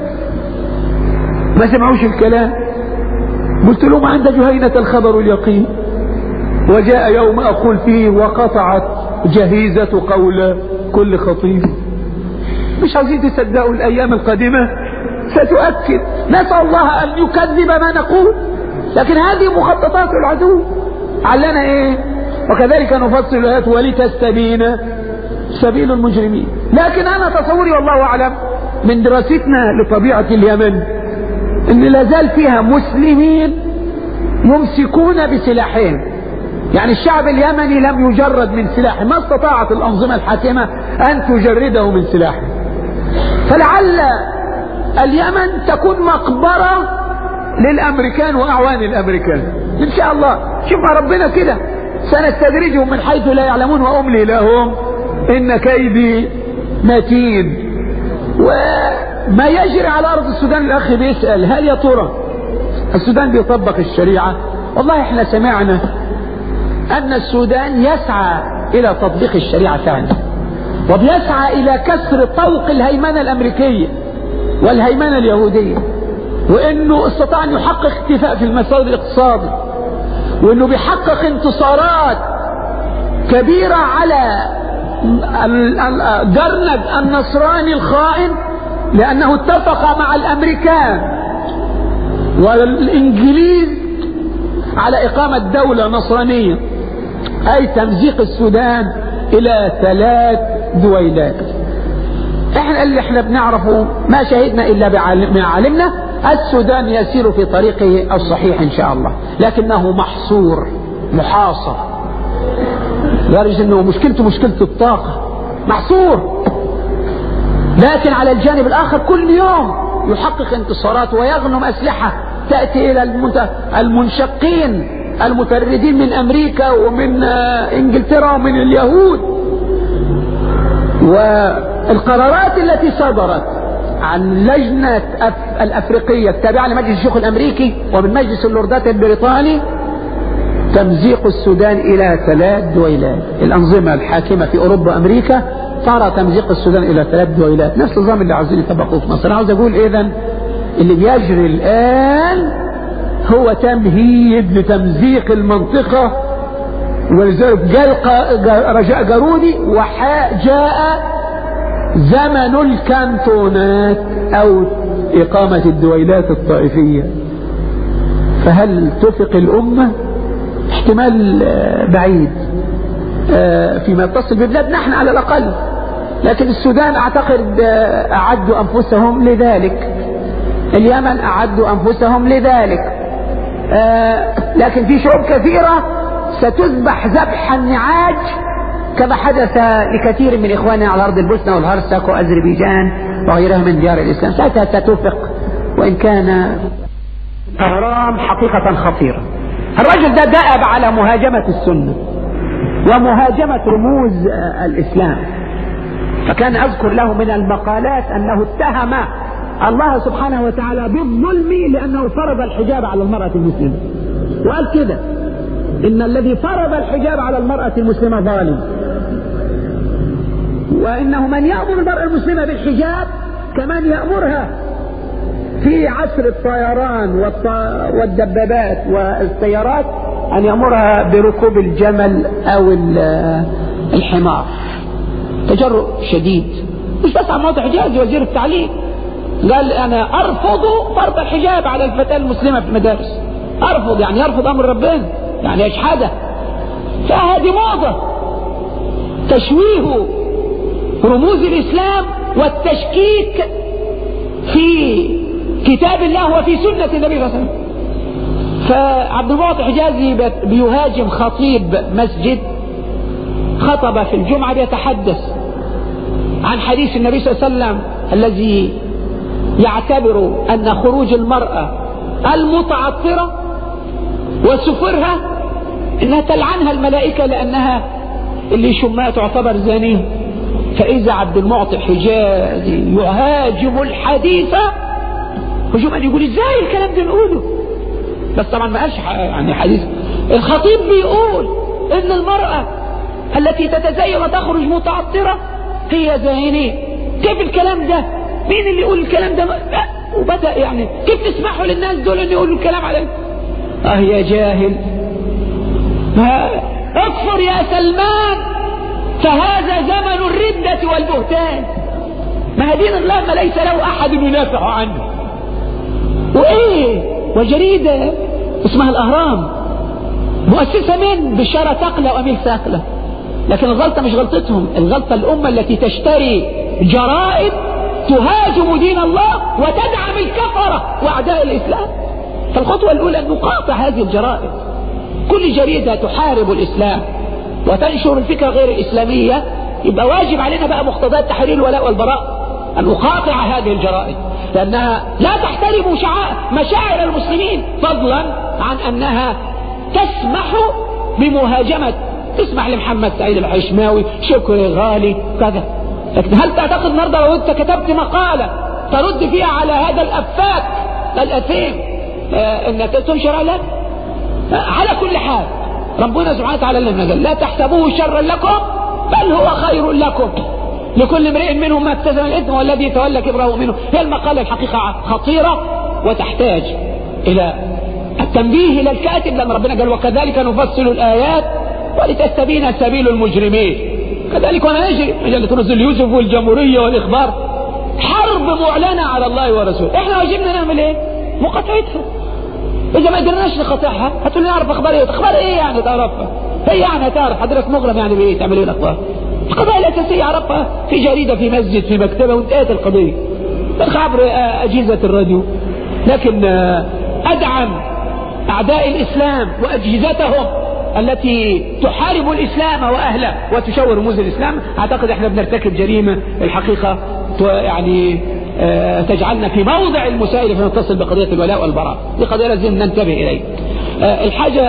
ما سمعوش الكلام. قلت لهم عند جهينة الخبر اليقين. وجاء يوم أقول فيه وقطعت جهيزة قول كل خطيب. مش عايزين تصدقوا الأيام القادمة ستؤكد. نسأل الله أن يكذب ما نقول، لكن هذه مخططات العدو. علنا إيه؟ وكذلك نفصل الآيات ولتستبين سبيل المجرمين. لكن أنا تصوري والله أعلم من دراستنا لطبيعة اليمن إن لازال فيها مسلمين يمسكون بسلاحهم. يعني الشعب اليمني لم يجرد من سلاحه، ما استطاعت الأنظمة الحاكمة أن تجرده من سلاحه. فلعل اليمن تكون مقبرة للأمريكان وأعوان الأمريكان إن شاء الله. شوف مع ربنا كده، سنستدرجهم من حيث لا يعلمون وأملي لهم إن كيدي متين. وما يجري على أرض السودان، الأخ بيسأل هل يا ترى السودان بيطبق الشريعة؟ والله احنا سمعنا أن السودان يسعى إلى تطبيق الشريعة فعلا، وبيسعى إلى كسر طوق الهيمنة الأمريكية والهيمنة اليهودية، وإنه استطاع أن يحقق اكتفاء في المسار الاقتصادي، وإنه بيحقق انتصارات كبيرة على جرند النصراني الخائن، لأنه اتفق مع الأمريكان والإنجليز على إقامة دولة نصرانية، أي تمزيق السودان إلى 3 دويلات. احنا بنعرفه، ما شهدنا إلا بما علمنا. السودان يسير في طريقه الصحيح إن شاء الله، لكنه محصور محاصر، لدرجة أنه مشكلته مشكلة الطاقة، محصور. لكن على الجانب الآخر كل يوم يحقق انتصارات ويغنم أسلحة تأتي إلى المنشقين المترددين من أمريكا ومن إنجلترا ومن اليهود، والقرارات التي صدرت عن لجنة الأفريقية التابعة لمجلس الشيوخ الأمريكي ومن مجلس اللوردات البريطاني تمزيق السودان إلى 3 دويلات. الأنظمة الحاكمة في أوروبا وأمريكا ترى تمزيق السودان إلى 3 دويلات، نفس النظام اللي عاوزين يطبقوه في مصر. أنا عاوز أقول إذن اللي بيجري الآن هو تمهيد لتمزيق المنطقة، ولذلك جاء رجاء جارودي وجاء زمن الكانتونات أو إقامة الدويلات الطائفية. فهل تفق الأمة؟ احتمال بعيد فيما يتصل ببلادنا احنا على الأقل، لكن السودان أعتقد أعدوا أنفسهم لذلك، اليمن أعدوا أنفسهم لذلك، لكن في شعوب كثيرة ستذبح ذبح النعاج كما حدث لكثير من إخواننا على أرض البوسنة والهرسك وأذربيجان وغيرها من ديار الإسلام. ساعتها ستفق، وإن كان الأهرام حقيقة خطيرة. الرجل ده دأب على مهاجمة السنة ومهاجمة رموز الإسلام، فكان أذكر له من المقالات أنه اتهم الله سبحانه وتعالى بالظلم لأنه فرض الحجاب على المرأة المسلمة، وقال كده إن الذي فرض الحجاب على المرأة المسلمة ظالم، وإنه من يأمر المرأة المسلمة بالحجاب كمان يأمرها في عصر الطيران والدبابات والسيارات أن يأمرها بركوب الجمل أو الحمار. تجرؤ شديد، مش بس عن موضع حجازي وزير التعليم قال أنا أرفض فرض الحجاب على الفتاة المسلمة في المدارس. أرفض يعني يرفض أمر ربنا، يعني يجحده. فهذه موضة تشويه رموز الإسلام والتشكيك في كتاب الله وفي سنة النبي صلى الله عليه وسلم. فعبد المعطي حجازي بيهاجم خطيب مسجد خطب في الجمعة بيتحدث عن حديث النبي صلى الله عليه وسلم الذي يعتبر أن خروج المرأة المتعطرة وسفرها إنها تلعنها الملائكة لأنها اللي يشمها تعتبر زانية. فإذا عبد المعطي حجازي يهاجم الحديث هجوما يقول ازاي الكلام ده نقوله، بس طبعا ما قالش يعني حديث. الخطيب بيقول ان المرأة التي تتزين وتخرج متعطرة هي زانية. كيف الكلام ده؟ مين اللي يقول الكلام ده؟ وبدأ يعني كيف تسمحوا للناس دول ان يقولوا الكلام عليه؟ يا جاهل، اكفر يا سلمان فهذا زمن الردة والبهتان. ما دين الله ما ليس له احد ينافع عنه. وايه وجريدة اسمها الأهرام مؤسسة من بشارة تقلة وأميل ثاقلة، لكن الغلطة مش غلطتهم، الغلطة الأمة التي تشتري جرائد تهاجم دين الله وتدعم الكفرة وأعداء الإسلام. فالخطوة الأولى أن نقاطع هذه الجرائد. كل جريدة تحارب الإسلام وتنشر الفكرة غير الإسلامية يبقى واجب علينا بقى مقتضيات تحرير الولاء والبراء أن نقاطع هذه الجرائد، لأنها لا تحترم مشاعر المسلمين، فضلا عن أنها تسمح بمهاجمة، تسمح لمحمد سعيد العشماوي، شكري غالي كذا. لكن هل تعتقد النهارده لو أنت كتبت مقالة ترد فيها على هذا الأفاك الأثيم أنك تنشر عليه؟ على كل حال ربنا سبحانه وتعالى لما قال لا تحسبوه شرا لكم بل هو خير لكم لكل امرئ منهم ما اكتسب الاثم والذي يتولى كبره منه. هي المقالة الحقيقة خطيرة وتحتاج إلى التنبيه إلى الكاتب، لأن ربنا قال وكذلك نفصل الآيات ولتستبين سبيل المجرمين. كذلك وانا نجري مجلة نزل يوسف والجمهورية والإخبار حرب معلنة على الله ورسوله. احنا واجبنا نعمل ايه؟ مقاطعتها. إذا ما قدرناش نقاطعها هتقول لي نعرف أخبار ايه؟ أخبار ايه يعني تعرفها؟ هي يعني هتعرف حضرتك مغرم يعني بايه؟ تعمل ايه الأخبار؟ القضايا الأساسية عرفها في جريدة في مسجد في مكتبة وانتهت القضية عبر أجهزة الراديو. لكن أدعم أعداء الإسلام وأجهزتهم التي تحارب الإسلام وأهله وتشوه رموز الإسلام، أعتقد احنا بنرتكب جريمة الحقيقة يعني تجعلنا في موضع المسائل فنتصل بقضية الولاء والبراء. دي قضية لازم ننتبه إليه. الحاجة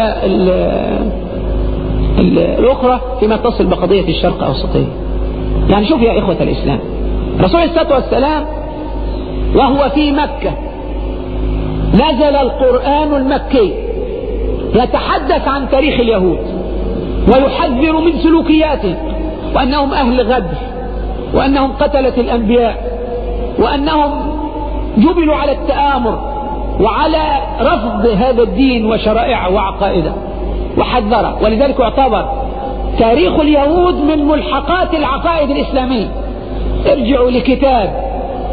الأخرى فيما تصل بقضية الشرق أوسطية. يعني شوف يا إخوة الإسلام، رسول الصلاة والسلام وهو في مكة نزل القرآن المكي يتحدث عن تاريخ اليهود ويحذر من سلوكياتهم، وأنهم أهل غدر، وأنهم قتلة الأنبياء، وأنهم جبلوا على التآمر وعلى رفض هذا الدين وشرائعه وعقائده، وحذره. ولذلك يعتبر تاريخ اليهود من ملحقات العقائد الإسلامية. ارجعوا لكتاب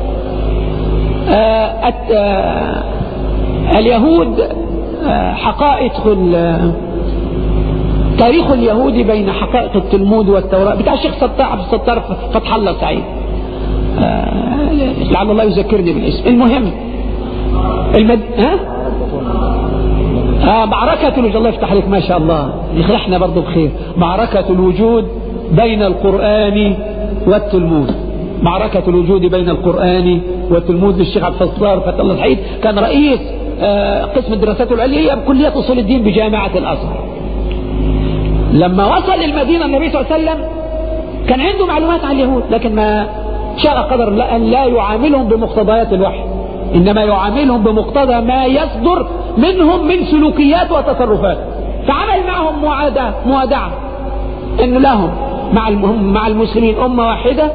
اليهود حقائق تاريخ اليهود بين حقائق التلمود والتوراة بتاع الشيخ ستار فتح الله سعيد، لعل الله يذكرني بالاسم. المهم معركة الوجود، الله يفتح عليك ما شاء الله يخلحنا برضو بخير. معركة الوجود بين القرآن والتلمود، معركة الوجود بين القرآن والتلمود للشيخ عبد الستار فتح الله سعيد، كان رئيس قسم الدراسات العليا بكلية أصول الدين بجامعة الأزهر. لما وصل للمدينة النبي صلى الله عليه وسلم كان عنده معلومات عن اليهود، لكن ما شاء قدر أن لا يعاملهم بمقتضيات الوحي، إنما يعاملهم بمقتضى ما يصدر منهم من سلوكيات وتصرفات. فعمل معهم موادعة إن لهم مع المسلمين أمة واحدة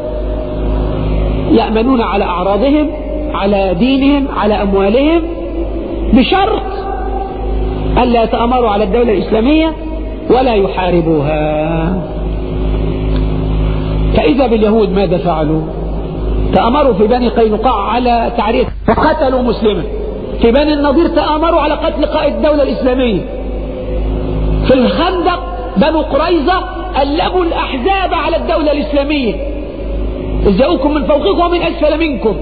يأمنون على أعراضهم، على دينهم، على أموالهم، بشرط ألا يتأمروا على الدولة الإسلامية ولا يحاربوها. فإذا باليهود ماذا فعلوا؟ تأمروا في بني قينقاع على تعريف وقتلوا مسلما، في بني النضير تأمروا على قتل قائد الدولة الإسلامية، في الخندق بنو قريظة ألبوا الأحزاب على الدولة الإسلامية، إذ جاءوكم من فوقكم ومن أسفل منكم.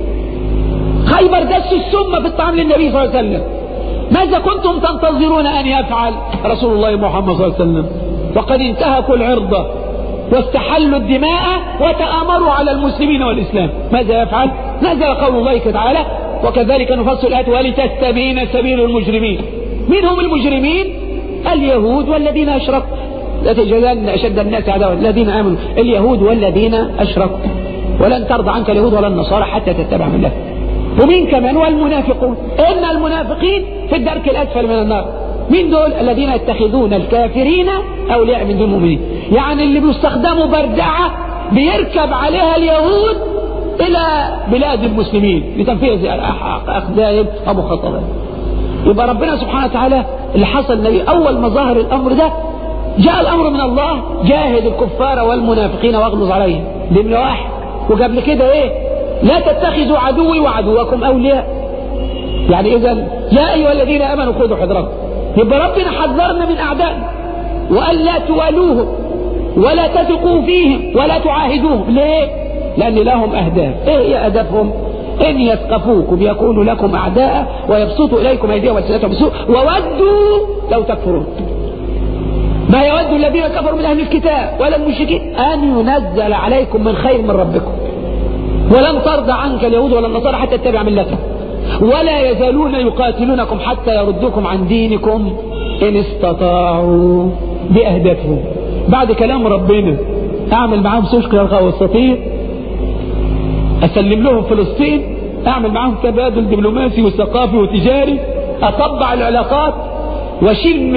خيبر دسوا السم في الطعام للنبي صلى الله عليه وسلم. ماذا كنتم تنتظرون أن يفعل رسول الله محمد صلى الله عليه وسلم؟ وقد انتهكوا العرض واستحلوا الدماء وتآمروا على المسلمين والإسلام. ماذا يفعل؟ نزل قول الله تعالى وكذلك نفصل الآيات ولتستبين سبيل المجرمين. من هم المجرمين؟ اليهود والذين أشركوا، لتجدن أشد الناس عداوة الذين آمنوا اليهود والذين أشركوا، ولن ترضى عنك اليهود ولا النصارى حتى تتبع ملتهم. ومين كمان؟ والمنافقون، إن المنافقين في الدرك الأسفل من النار. مين دول؟ الذين يتخذون الكافرين أولياء من دون المؤمنين، يعني اللي بيستخدموا بردعة بيركب عليها اليهود إلى بلاد المسلمين لتنفيذ أقدام ومخططات. يبقى ربنا سبحانه وتعالى اللي حصل نبي أول مظاهر الأمر ده جاء الأمر من الله، جاهد الكفار والمنافقين واغلظ عليهم، دي من واحد. وقبل كده إيه؟ لا تتخذوا عدوي وعدوكم أولياء. يعني إذا يا أيها الذين آمنوا خذوا حذركم. يبقى ربنا حذرنا من أعدائنا وأن لا توالوهم ولا تثقوا فيهم ولا تعاهدوهم. ليه؟ لأن لهم أهداف. إيه هي أهدافهم؟ إن يثقفوكم يكونوا لكم أعداء ويبسطوا إليكم أيديهم وألسنتهم بالسوء وودوا لو تكفرون. ما يود الذين كفروا من أهل الكتاب ولا المشركين أن ينزل عليكم من خير من ربكم ولن ترضى عنك اليهود ولا النصارى حتى تتبع ملتهم ولا يزالون يقاتلونكم حتى يردوكم عن دينكم إن استطاعوا بأهدافهم. بعد كلام ربنا أعمل معهم صلح شرق وسطية، أسلم لهم فلسطين، أعمل معهم تبادل دبلوماسي وثقافي وتجاري، أطبع العلاقات وشيل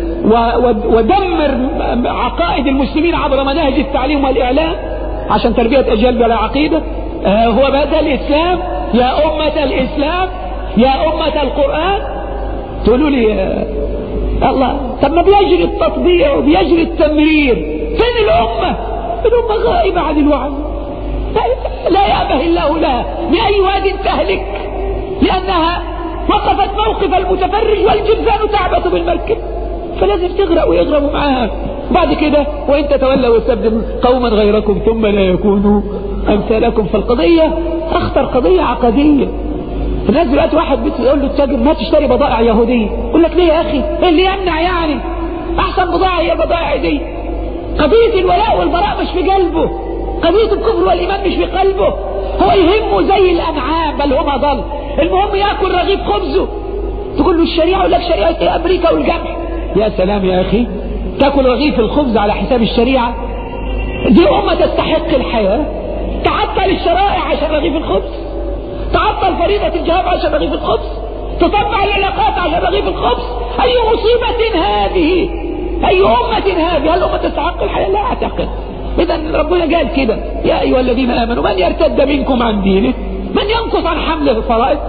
ودمر عقائد المسلمين عبر مناهج التعليم والإعلام عشان تربية أجيال بلا عقيدة. هو بدأ الإسلام يا أمة الإسلام يا أمة القرآن. تقولوا لي الله، طب ما بيجري التطبيع وبيجري التمرير، فين الأمة؟ الأمة غائبة عن الوعي، لا يأبه الله لها بأي واد تهلك، لأنها وقفت موقف المتفرج والجبزان تعبث بالمركب، فلازم تغرق ويغرقوا معاها. بعد كده وإن تتولوا ويستبدل قوما غيركم ثم لا يكونوا أمثالكم. فالقضية أخطر قضية عقدية. الناس دلوقتي واحد بيقول له التاجر ما تشتري بضائع يهودية، يقول لك ليه يا أخي؟ إيه اللي يمنع يعني؟ أحسن بضائع هي بضائع دي. قضية الولاء والبراء مش في قلبه، قضية الكفر والإيمان مش في قلبه، هو يهمه زي الأنعام بل هم ضل، المهم يأكل رغيف خبزه تقول له الشريعة، يقول لك شريعة أمريكا والجمح. يا سلام يا أخي، تاكل رغيف الخبز على حساب الشريعة؟ دي أمة تستحق الحياة، تعطل الشرائع عشان رغيف الخبز، تعطل فريضة الجهاد عشان رغيف الخبز، تطبع العلاقات عشان رغيف الخبز. أي مصيبة هذه؟ أي أمة هذه؟ هل أمة تستحق الحياة؟ لا أعتقد. إذا ربنا قال كده: يا أيها الذين آمنوا من يرتد منكم عن دينه، من ينقص عن حمل الفرائض،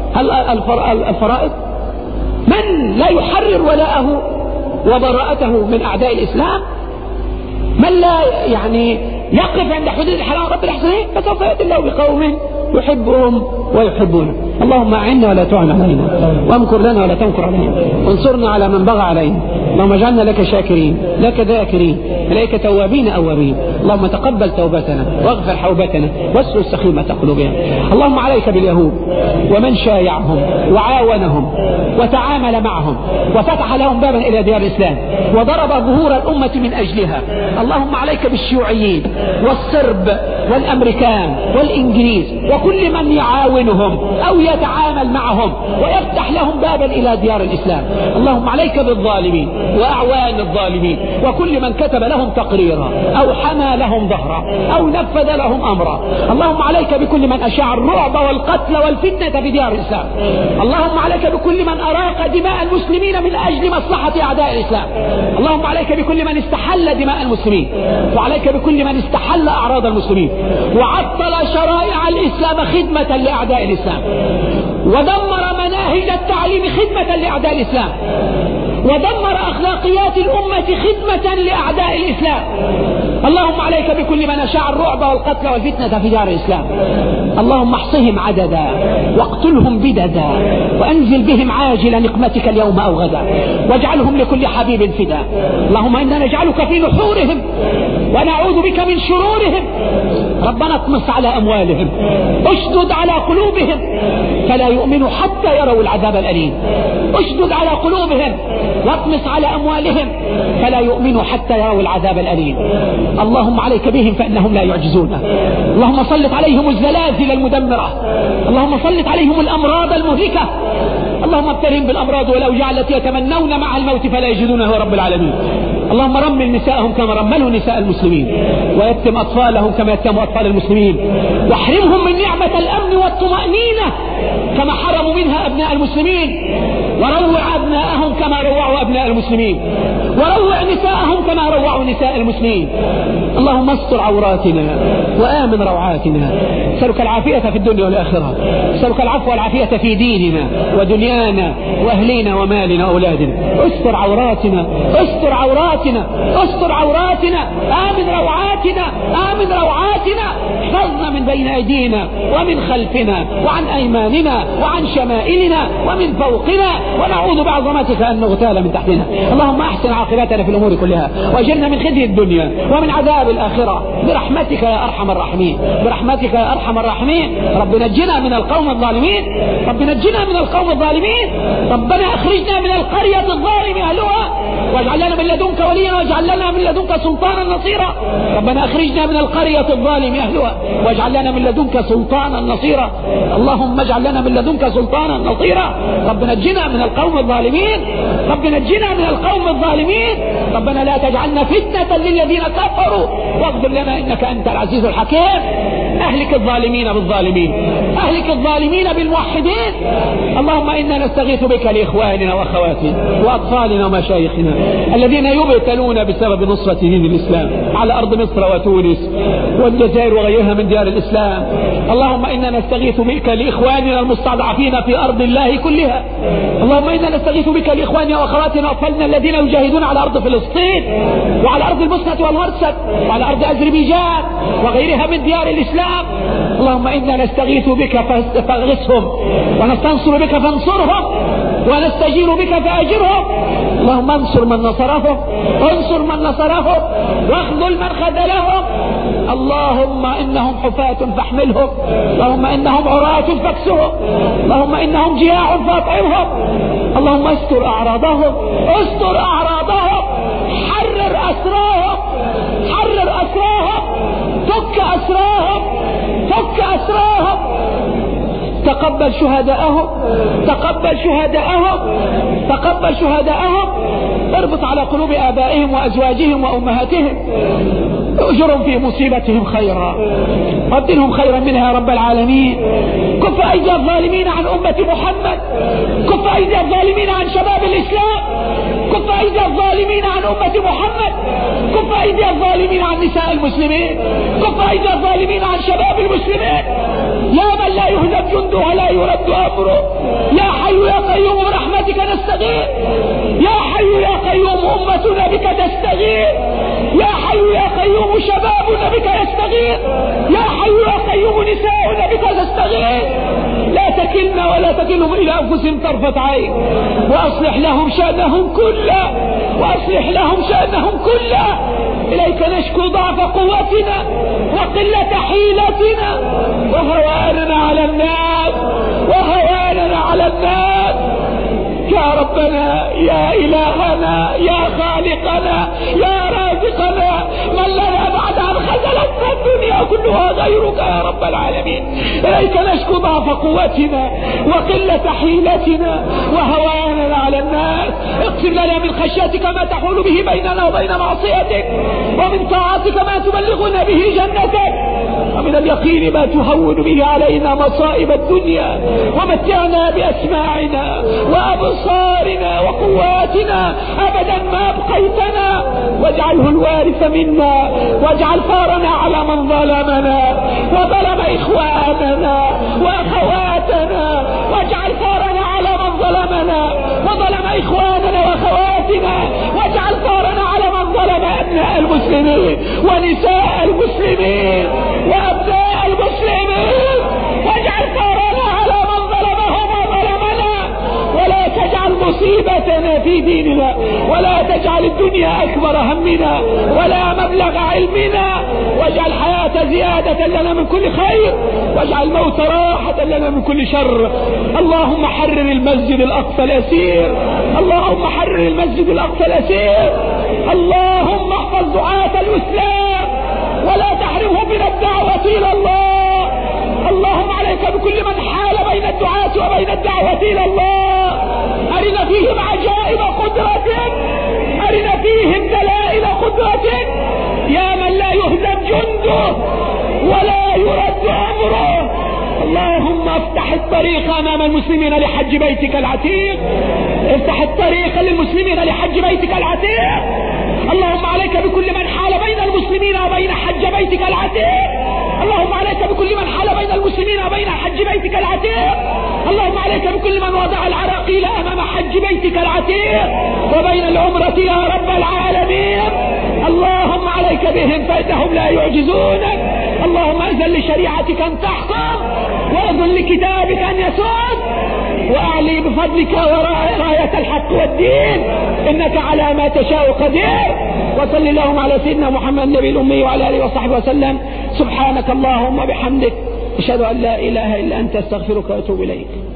الفرائض، من لا يحرر ولاءه وبراءته من أعداء الإسلام، من لا يقف عند حدود الحلال رب الحسنين، فسوف يأتي الله بقوم يحبهم ويحبونه. اللهم أعنا ولا تعن علينا، وامكر لنا ولا تمكر علينا، وانصرنا على من بغى علينا. اللهم اجعلنا لك شاكرين، لك ذاكرين، إليك توابين أوابين. اللهم تقبل توبتنا واغفر حوبتنا واسلل سخيمة قلوبنا. اللهم عليك باليهود ومن شايعهم وعاونهم وتعامل معهم وفتح لهم بابا إلى ديار الإسلام وضرب ظهور الأمة من أجلها. اللهم عليك بالشيوعيين والصرب والأمريكان والإنجليز وكل من يعاونهم أو يتعامل معهم ويفتح لهم بابا إلى ديار الإسلام. اللهم عليك بالظالمين وأعوان الظالمين وكل من كتب لهم تقريرا أو حمى لهم ظهرا أو نفذ لهم أمرا. اللهم عليك بكل من أشاع الرعب والقتل والفتنة في ديار الإسلام. اللهم عليك بكل من أراق دماء المسلمين من أجل مصلحة أعداء الإسلام. اللهم عليك بكل من استحل دماء المسلمين، وعليك بكل من استحل أعراض المسلمين وعطل شرائع الإسلام خدمة لأعداء الإسلام، ودمر مناهج التعليم خدمة لأعداء الإسلام، ودمر أخلاقيات الأمة خدمة لأعداء الإسلام. اللهم عليك بكل من أشاع الرعب والقتل والفتنة في دار الإسلام. اللهم احصهم عددا واقتلهم بددا وأنزل بهم عاجل نقمتك اليوم أو غدا واجعلهم لكل حبيب فدا. اللهم إنا نجعلك في نحورهم ونعوذ بك من شرورهم. ربنا اطمس على أموالهم، اشدد على قلوبهم فلا يؤمنوا حتى يروا العذاب الأليم. اشدد على قلوبهم واطمس على أموالهم فلا يؤمنوا حتى يروا العذاب الأليم. اللهم عليك بهم فإنهم لا يعجزون. اللهم سلط عليهم الزلازل المدمرة، اللهم سلط عليهم الأمراض المهلكة، اللهم ابتلهم بالأمراض والأوجاع التي يتمنون مع الموت فلا يجدونه يا رب العالمين. اللهم رمل نساءهم كما رملوا نساء المسلمين، ويتم أطفالهم كما يتم أطفال المسلمين، واحرمهم من نعمة الأمن والطمأنينة كما حرموا منها أبناء المسلمين، وروع أبناءهم كما روعوا أبناء المسلمين، وروع نساءهم كما روعوا نساء المسلمين. اللهم استر عوراتنا وآمن روعاتنا. نسألك العافية في الدنيا والآخرة، نسألك العفو والعافية في ديننا ودنيانا وأهلنا ومالنا وأولادنا. استر عوراتنا، استر عوراتنا، استر عوراتنا، آمن روعاتنا، آمن روعاتنا. احفظنا من بين أيدينا ومن خلفنا وعن أيماننا وعن شمائلنا ومن فوقنا، ونعوذ بعظمتك أن نغتال من تحتنا. اللهم أحسن عاقبتنا في الأمور كلها، وأجرنا من خزي الدنيا ومن عذاب الآخرة برحمتك يا أرحم الراحمين، برحمتك يا أرحم الراحمين. رب نجنا من القوم الظالمين، رب نجنا من القوم الظالمين. ربنا أخرجنا من القرية الظالم أهلها واجعل لنا من لدنك وليا واجعل لنا من لدنك سلطانا نصيرا. ربنا أخرجنا من القرية الظالم أهلها واجعل لنا من لدنك سلطانا نصيرا. اللهم اجعل لنا من لدنك سلطانا نصيرا. رب نجنا من القوم الظالمين، رب نجنا من القوم الظالمين. ربنا لا تجعلنا فتنة للذين كفروا واغفر لنا إنك أنت العزيز الحكيم. أهلك الظالمين بالظالمين، أهلك الظالمين بالموحدين. اللهم إنا نستغيث بك لإخواننا وأخواتنا وأطفالنا ومشايخنا الذين يبتلون بسبب نصرة دين الإسلام على أرض مصر وتونس والجزائر وغيرها من ديار الإسلام. اللهم إنا نستغيث بك لإخواننا المستضعفين في أرض الله كلها. اللهم إنا نستغيث بك لإخواننا وأخواتنا وأطفالنا الذين يجاهدون على أرض فلسطين وعلى أرض البوسنة والهرسك وعلى أرض أذربيجان وغيرها من ديار الإسلام. اللهم إنا نستغيث بك فاغثهم، ونستنصر بك فانصرهم، ونستجير بك فأجرهم. اللهم انصر من نصرهم، انصر من نصرهم، واخذل من خذلهم. اللهم إنهم حفاة فاحملهم، اللهم إنهم عراة فاكسهم، اللهم إنهم جياع فاطعمهم. اللهم استر أعراضهم، استر أعراضهم، حرر أسراهم، حرر أسراهم، فك أسراهم، فك أسراهم. تقبل تقبل شهداءهم، تقبل شهداءهم، تقبل شهداءهم. اربط على قلوب آبائهم وأزواجهم وأمهاتهم، اجرهم في مصيبتهم خيرا وابدلهم خيرا منها يا رب العالمين. كف أيدي الظالمين عن أمة محمد، كف أيدي الظالمين عن شباب الإسلام، كف أيدي الظالمين عن أمة محمد، كف أيدي الظالمين عن نساء المسلمين، كف أيدي الظالمين عن شباب المسلمين. يا من لا يهزم جنده ولا يرد أمره، يا حي يا قيوم برحمتك نستغيث، يا حي يا قيوم أمتنا بك تستغيث، يا حي يا قيوم شبابنا بك يستغيث، يا حي يا قيوم نساؤنا بك تستغيث. لا تكلنا ولا تكلهم إلى أنفسهم طرفة عين، وأصلح لهم شأنهم كله، وأصلح لهم شأنهم كله. إليك نشكو ضعف قوتنا وقلة حيلتنا وهواننا على الناس، وهواننا على الناس. يا ربنا يا إلهنا يا خالقنا يا رازقنا، من لنا بعد أن خذلتنا الدنيا كلها غيرك يا رب العالمين. إليك نشكو ضعف قوتنا وقلة حيلتنا وهواننا على الناس. اغفر لنا من خشيتك ما تحول به بيننا وبين معصيتك، ومن طاعتك ما تبلغنا به جنتك، ومن اليقين ما تهون به علينا مصائب الدنيا. ومتعنا بأسماعنا وأبصارنا وقواتنا أبدا ما أبقيتنا، واجعله الوارث منا، واجعل ثارنا على من ظلمنا وظلم إخواننا وأخواتنا، واجعل ثارنا على من ظلمنا وظلم إخواننا وأخواتنا، واجعل ثارنا على من ظلم أبناء المسلمين ونساء المسلمين وأبناء المسلمين، واجعل ثارنا على من ظلمهم وظلمنا، ولا تجعل مصيبتنا في ديننا، ولا تجعل الدنيا أكبر همنا ولا مبلغ علمنا، واجعل الحياة زيادة لنا من كل خير، واجعل الموت راحة لنا من كل شر. اللهم حرر المسجد الأقصى الأسير، اللهم حرر المسجد الأقصى الأسير. اللهم احفظ دعاة الإسلام ولا تحرمهم من الدعوة إلى الله. اللهم عليك بكل من حال بين الدعاة وبين الدعوة إلى الله. أرنا فيهم عجائب قدرتك، أرنا فيهم دلائل قدرتك، يا من لا يهزم جنده ولا يرد أمره. اللهم افتح الطريق أمام المسلمين لحج بيتك العتيق، افتح الطريق للمسلمين لحج بيتك العتيق. اللهم عليك بكل من حال بين المسلمين وبين حج بيتك العتيق، اللهم عليك بكل من حال بين المسلمين وبين حج بيتك العتيق. اللهم عليك بكل من وضع العراقيل أمام حج بيتك العتيق وبين العمرة يا رب العالمين. اللهم عليك بهم فإنهم لا يعجزونك. اللهم أذن لشريعتك أن تحكم، وأذن لكتابك أن يسود، وأعلي بفضلك راية الحق والدين، إنك على ما تشاء قدير. وصل اللهم على سيدنا محمد النبي الأمي وعلى آله وصحبه وسلم. سبحانك اللهم وبحمدك، أشهد أن لا إله إلا أنت، استغفرك وأتوب إليك.